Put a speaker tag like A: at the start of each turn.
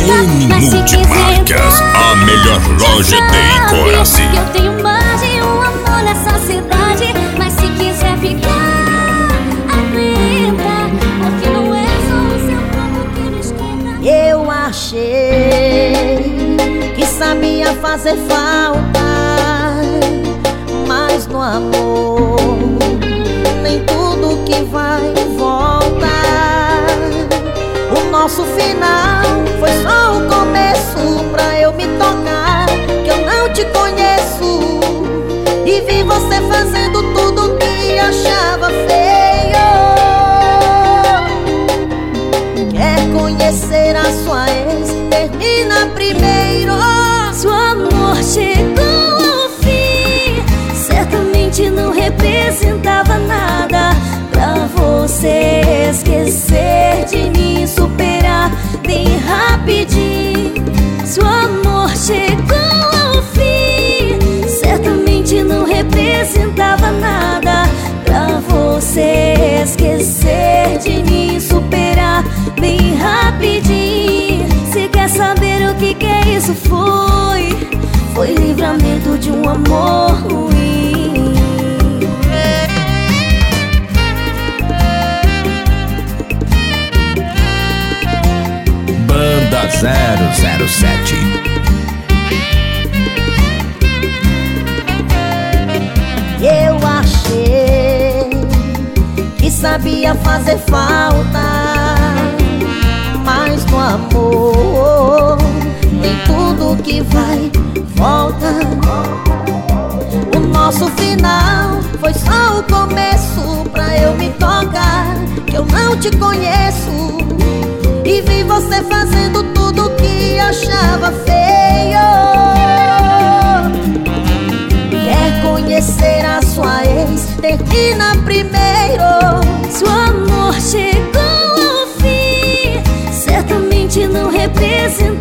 A: Mas se quiser
B: Multimarcas, a melhor loja de Icoraci.
A: eu tenho mais de um amor nessa cidade. Mas se quiser ficar, aguenta, porque não é só o seu corpo que me esquenta.
C: Eu achei que sabia fazer falta, mas no amor nem tudo que vai volta. O nosso final foi só o começo pra eu me tocar que eu não te conheço e vi você fazendo tudo que achava feio. Quer conhecer a sua ex? Termina primeiro.
A: Se o amor chegou ao fim, certamente não representava nada pra você esquecer de mim, superar bem rapidinho. Se o amor chegou ao fim, certamente não representava nada pra você esquecer de mim, superar bem rapidinho. Se quer saber o que é isso, foi livramento de um amor ruim.
B: Banda 007.
C: Eu achei que sabia fazer falta, mas no amor nem tudo que vai volta. O nosso final foi só o começo pra eu me tocar que eu não te conheço e vi você fazendo tudo que achava feio. Quer conhecer a sua ex? Termina primeiro.
A: Se o amor chegou ao fim, certamente não representa